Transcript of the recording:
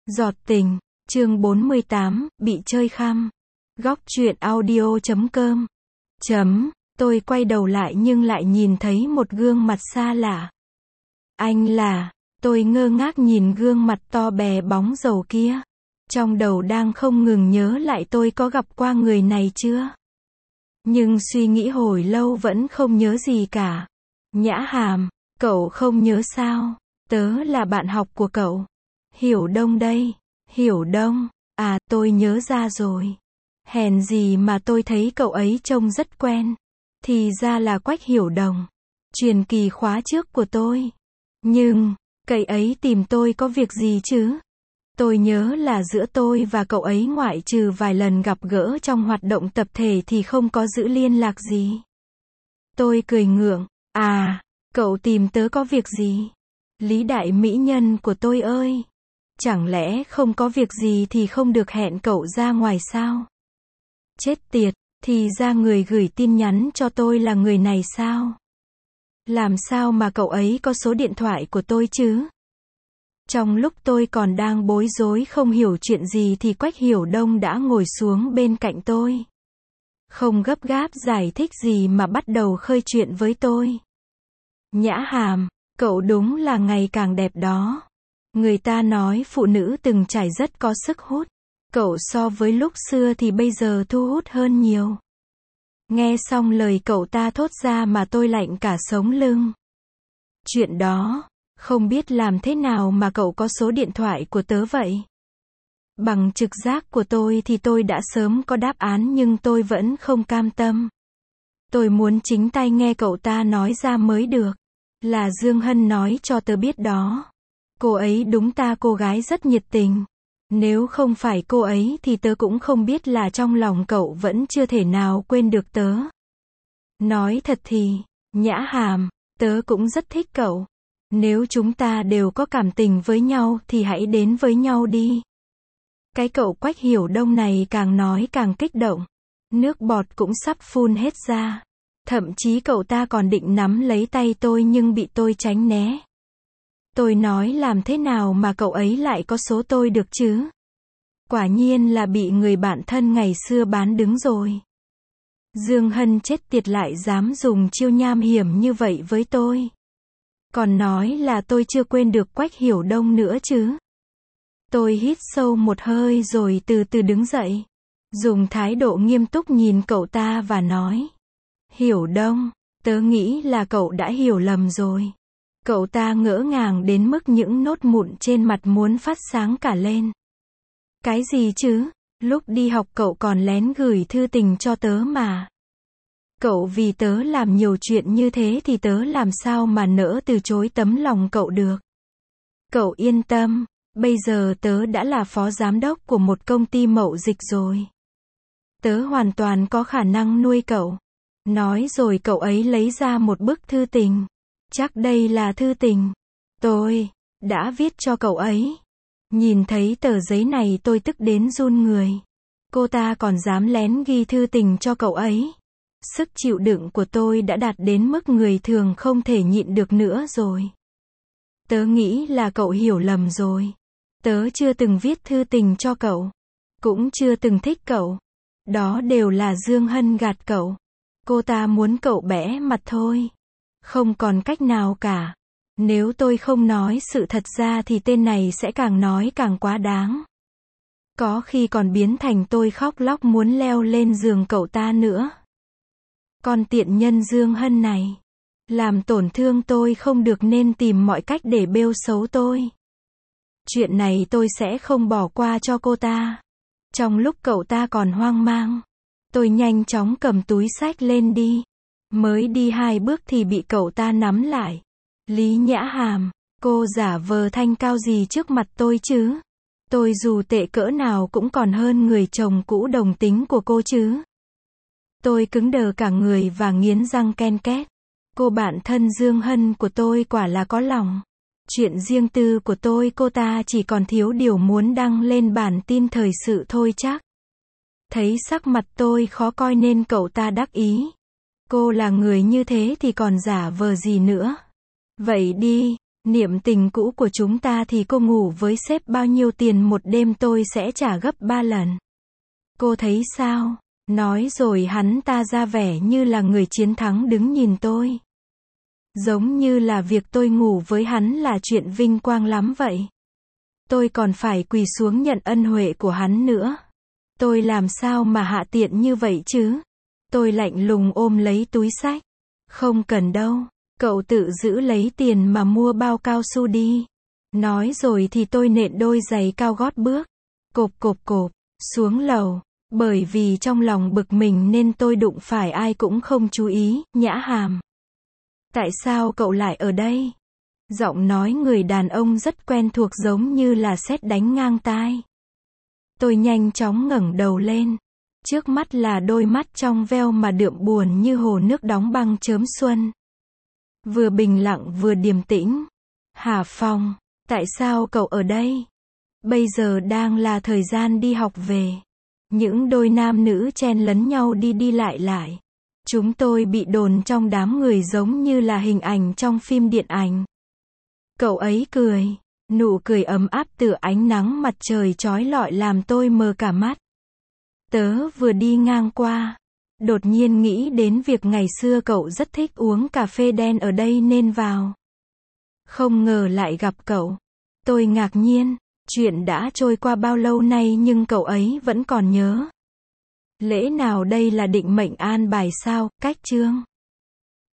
Giọt tình, chương 48, bị chơi khăm. Góc truyện audio.com. Tôi quay đầu lại nhưng lại nhìn thấy một gương mặt xa lạ. Anh là, tôi ngơ ngác nhìn gương mặt to bè bóng dầu kia. Trong đầu đang không ngừng nhớ lại tôi có gặp qua người này chưa. Nhưng suy nghĩ hồi lâu vẫn không nhớ gì cả. Nhã Hàm, cậu không nhớ sao? Tớ là bạn học của cậu. Hiểu Đông đây. Hiểu Đông, à tôi nhớ ra rồi. Hèn gì mà tôi thấy cậu ấy trông rất quen. Thì ra là Quách Hiểu Đồng. Truyền kỳ khóa trước của tôi. Nhưng, cậu ấy tìm tôi có việc gì chứ? Tôi nhớ là giữa tôi và cậu ấy ngoại trừ vài lần gặp gỡ trong hoạt động tập thể thì không có giữ liên lạc gì. Tôi cười ngượng, à, cậu tìm tớ có việc gì? Lý đại mỹ nhân của tôi ơi! Chẳng lẽ không có việc gì thì không được hẹn cậu ra ngoài sao? Chết tiệt, thì ra người gửi tin nhắn cho tôi là người này sao? Làm sao mà cậu ấy có số điện thoại của tôi chứ? Trong lúc tôi còn đang bối rối không hiểu chuyện gì thì Quách Hiểu Đông đã ngồi xuống bên cạnh tôi. Không gấp gáp giải thích gì mà bắt đầu khơi chuyện với tôi. Nhã Hàm, cậu đúng là ngày càng đẹp đó. Người ta nói phụ nữ từng trải rất có sức hút. Cậu so với lúc xưa thì bây giờ thu hút hơn nhiều. Nghe xong lời cậu ta thốt ra mà tôi lạnh cả sống lưng. Chuyện đó, không biết làm thế nào mà cậu có số điện thoại của tớ vậy? Bằng trực giác của tôi thì tôi đã sớm có đáp án nhưng tôi vẫn không cam tâm. Tôi muốn chính tay nghe cậu ta nói ra mới được. Là Dương Hân nói cho tớ biết đó. Cô ấy đúng ta cô gái rất nhiệt tình. Nếu không phải cô ấy thì tớ cũng không biết là trong lòng cậu vẫn chưa thể nào quên được tớ. Nói thật thì, Nhã Hàm, tớ cũng rất thích cậu. Nếu chúng ta đều có cảm tình với nhau thì hãy đến với nhau đi. Cái cậu Quách Hiểu Đông này càng nói càng kích động. Nước bọt cũng sắp phun hết ra. Thậm chí cậu ta còn định nắm lấy tay tôi nhưng bị tôi tránh né. Tôi nói làm thế nào mà cậu ấy lại có số tôi được chứ? Quả nhiên là bị người bạn thân ngày xưa bán đứng rồi. Dương Hân chết tiệt lại dám dùng chiêu nham hiểm như vậy với tôi. Còn nói là tôi chưa quên được Quách Hiểu Đông nữa chứ. Tôi hít sâu một hơi rồi từ từ đứng dậy. Dùng thái độ nghiêm túc nhìn cậu ta và nói. Hiểu Đông, tớ nghĩ là cậu đã hiểu lầm rồi. Cậu ta ngỡ ngàng đến mức những nốt mụn trên mặt muốn phát sáng cả lên. Cái gì chứ? Lúc đi học cậu còn lén gửi thư tình cho tớ mà. Cậu vì tớ làm nhiều chuyện như thế thì tớ làm sao mà nỡ từ chối tấm lòng cậu được. Cậu yên tâm, bây giờ tớ đã là phó giám đốc của một công ty mậu dịch rồi. Tớ hoàn toàn có khả năng nuôi cậu. Nói rồi cậu ấy lấy ra một bức thư tình. Chắc đây là thư tình. Tôi đã viết cho cậu ấy. Nhìn thấy tờ giấy này tôi tức đến run người. Cô ta còn dám lén ghi thư tình cho cậu ấy. Sức chịu đựng của tôi đã đạt đến mức người thường không thể nhịn được nữa rồi. Tớ nghĩ là cậu hiểu lầm rồi. Tớ chưa từng viết thư tình cho cậu. Cũng chưa từng thích cậu. Đó đều là Dương Hân gạt cậu. Cô ta muốn cậu bẽ mặt thôi. Không còn cách nào cả. Nếu tôi không nói sự thật ra thì tên này sẽ càng nói càng quá đáng. Có khi còn biến thành tôi khóc lóc muốn leo lên giường cậu ta nữa. Con tiện nhân Dương Hân này. Làm tổn thương tôi không được nên tìm mọi cách để bêu xấu tôi. Chuyện này tôi sẽ không bỏ qua cho cô ta. Trong lúc cậu ta còn hoang mang, tôi nhanh chóng cầm túi xách lên đi. Mới đi 2 bước thì bị cậu ta nắm lại. Lý Nhã Hàm, cô giả vờ thanh cao gì trước mặt tôi chứ? Tôi dù tệ cỡ nào cũng còn hơn người chồng cũ đồng tính của cô chứ. Tôi cứng đờ cả người và nghiến răng ken két. Cô bạn thân Dương Hân của tôi quả là có lòng. Chuyện riêng tư của tôi cô ta chỉ còn thiếu điều muốn đăng lên bản tin thời sự thôi chắc. Thấy sắc mặt tôi khó coi nên cậu ta đắc ý. Cô là người như thế thì còn giả vờ gì nữa. Vậy đi, Niệm tình cũ của chúng ta thì cô ngủ với sếp bao nhiêu tiền một đêm tôi sẽ trả gấp 3 lần. Cô thấy sao? Nói rồi hắn ta ra vẻ như là người chiến thắng đứng nhìn tôi. Giống như là việc tôi ngủ với hắn là chuyện vinh quang lắm vậy. Tôi còn phải quỳ xuống nhận ân huệ của hắn nữa. Tôi làm sao mà hạ tiện như vậy chứ? Tôi lạnh lùng ôm lấy túi xách. Không cần đâu, cậu tự giữ lấy tiền mà mua bao cao su đi. Nói rồi thì tôi nện đôi giày cao gót bước. Cộp cộp cộp, xuống lầu. Bởi vì trong lòng bực mình nên tôi đụng phải ai cũng không chú ý, Nhã Hàm. Tại sao cậu lại ở đây? Giọng nói người đàn ông rất quen thuộc giống như là sét đánh ngang tai. Tôi nhanh chóng ngẩng đầu lên. Trước mắt là đôi mắt trong veo mà đượm buồn như hồ nước đóng băng chớm xuân. Vừa bình lặng vừa điềm tĩnh. Hà Phong, tại sao cậu ở đây? Bây giờ đang là thời gian đi học về. Những đôi nam nữ chen lấn nhau đi đi lại lại. Chúng tôi bị đồn trong đám người giống như là hình ảnh trong phim điện ảnh. Cậu ấy cười. Nụ cười ấm áp từ ánh nắng mặt trời chói lọi làm tôi mờ cả mắt. Tớ vừa đi ngang qua. Đột nhiên nghĩ đến việc ngày xưa cậu rất thích uống cà phê đen ở đây nên vào. Không ngờ lại gặp cậu. Tôi ngạc nhiên. Chuyện đã trôi qua bao lâu nay nhưng cậu ấy vẫn còn nhớ. Lẽ nào đây là định mệnh an bài sao, Cách Chương?